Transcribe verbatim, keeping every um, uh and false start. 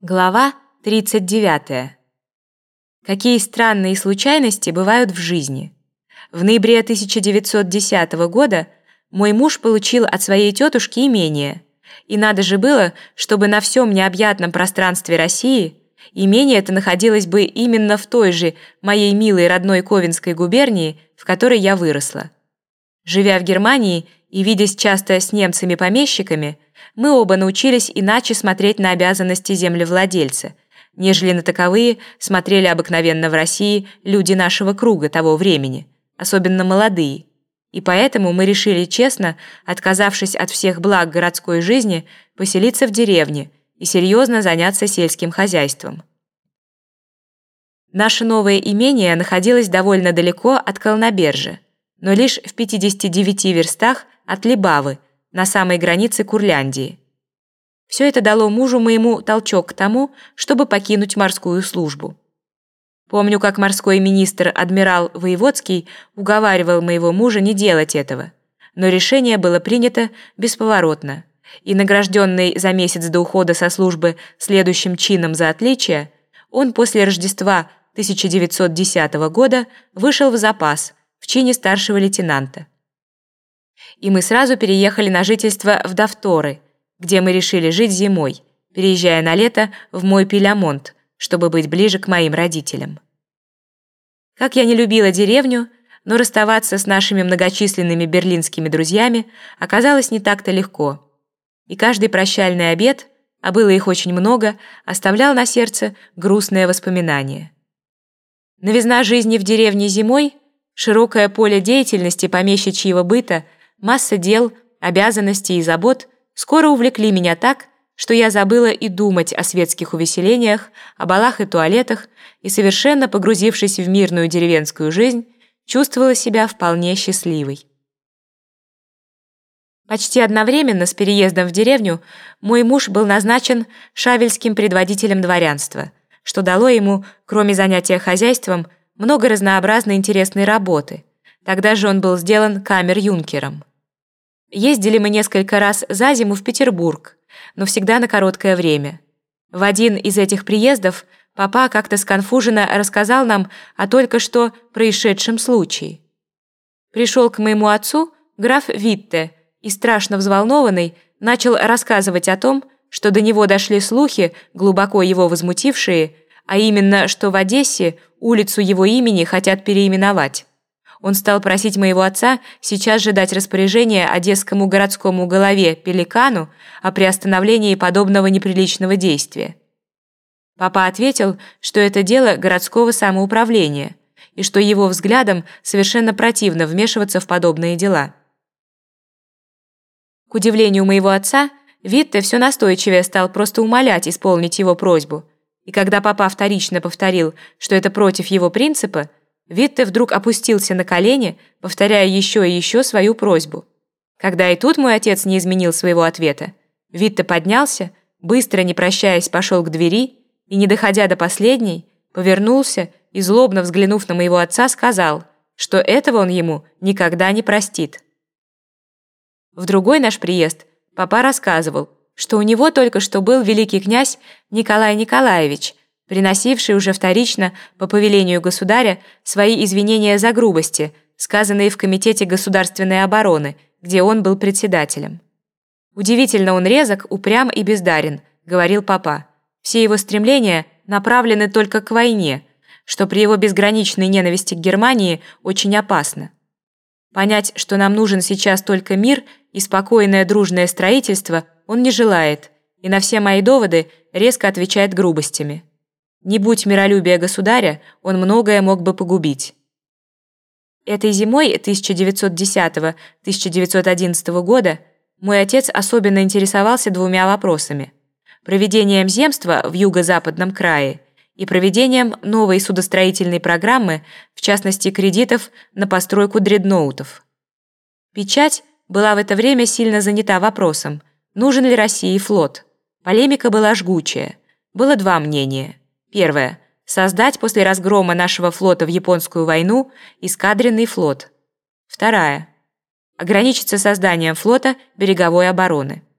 Глава тридцать девятая. Какие странные случайности бывают в жизни. В ноябре тысяча девятьсот десятого года мой муж получил от своей тетушки имение. И надо же было, чтобы на всем необъятном пространстве России имение это находилось бы именно в той же моей милой родной Ковенской губернии, в которой я выросла. Живя в Германии и видясь часто с немцами-помещиками, мы оба научились иначе смотреть на обязанности землевладельца, нежели на таковые смотрели обыкновенно в России люди нашего круга того времени, особенно молодые. И поэтому мы решили честно, отказавшись от всех благ городской жизни, поселиться в деревне и серьезно заняться сельским хозяйством. Наше новое имение находилось довольно далеко от Колнобержа, но лишь в пятидесяти девяти верстах от Либавы, на самой границе Курляндии. Все это дало мужу моему толчок к тому, чтобы покинуть морскую службу. Помню, как морской министр адмирал Воеводский уговаривал моего мужа не делать этого, но решение было принято бесповоротно, и награжденный за месяц до ухода со службы следующим чином за отличие, он после Рождества тысяча девятьсот десятого года вышел в запас в чине старшего лейтенанта. И мы сразу переехали на жительство в Давторы, где мы решили жить зимой, переезжая на лето в Мой-Пилямонт, чтобы быть ближе к моим родителям. Как я не любила деревню, но расставаться с нашими многочисленными берлинскими друзьями оказалось не так-то легко. И каждый прощальный обед, а было их очень много, оставлял на сердце грустное воспоминание. Новизна жизни в деревне зимой, широкое поле деятельности помещичьего быта, масса дел, обязанностей и забот скоро увлекли меня так, что я забыла и думать о светских увеселениях, о балах и туалетах, и, совершенно погрузившись в мирную деревенскую жизнь, чувствовала себя вполне счастливой. Почти одновременно с переездом в деревню мой муж был назначен шавельским предводителем дворянства, что дало ему, кроме занятия хозяйством, много разнообразной интересной работы. Тогда же он был сделан камер-юнкером. Ездили мы несколько раз за зиму в Петербург, но всегда на короткое время. В один из этих приездов папа как-то сконфуженно рассказал нам о только что происшедшем случае. Пришел к моему отцу граф Витте и, страшно взволнованный, начал рассказывать о том, что до него дошли слухи, глубоко его возмутившие, а именно, что в Одессе улицу его имени хотят переименовать. Он стал просить моего отца сейчас же дать распоряжение одесскому городскому голове Пеликану о приостановлении подобного неприличного действия. Папа ответил, что это дело городского самоуправления и что его взглядам совершенно противно вмешиваться в подобные дела. К удивлению моего отца, Витте все настойчивее стал просто умолять исполнить его просьбу, и когда папа вторично повторил, что это против его принципа, Витте вдруг опустился на колени, повторяя еще и еще свою просьбу. Когда и тут мой отец не изменил своего ответа, Витте поднялся, быстро, не прощаясь, пошел к двери и, не доходя до последней, повернулся и, злобно взглянув на моего отца, сказал, что этого он ему никогда не простит. В другой наш приезд папа рассказывал, что у него только что был великий князь Николай Николаевич, приносивший уже вторично по повелению государя свои извинения за грубости, сказанные в Комитете государственной обороны, где он был председателем. «Удивительно он резок, упрям и бездарен», — говорил папа. «Все его стремления направлены только к войне, что при его безграничной ненависти к Германии очень опасно. Понять, что нам нужен сейчас только мир и спокойное дружное строительство, он не желает, и на все мои доводы резко отвечает грубостями. Не будь миролюбия государя, он многое мог бы погубить». Этой зимой тысяча девятьсот десятого — тысяча девятьсот одиннадцатого года мой отец особенно интересовался двумя вопросами: проведением земства в юго-западном крае и проведением новой судостроительной программы, в частности кредитов на постройку дредноутов. Печать была в это время сильно занята вопросом, нужен ли России флот. Полемика была жгучая. Было два мнения. Первое. Создать после разгрома нашего флота в Японскую войну эскадренный флот. Вторая. Ограничиться созданием флота береговой обороны.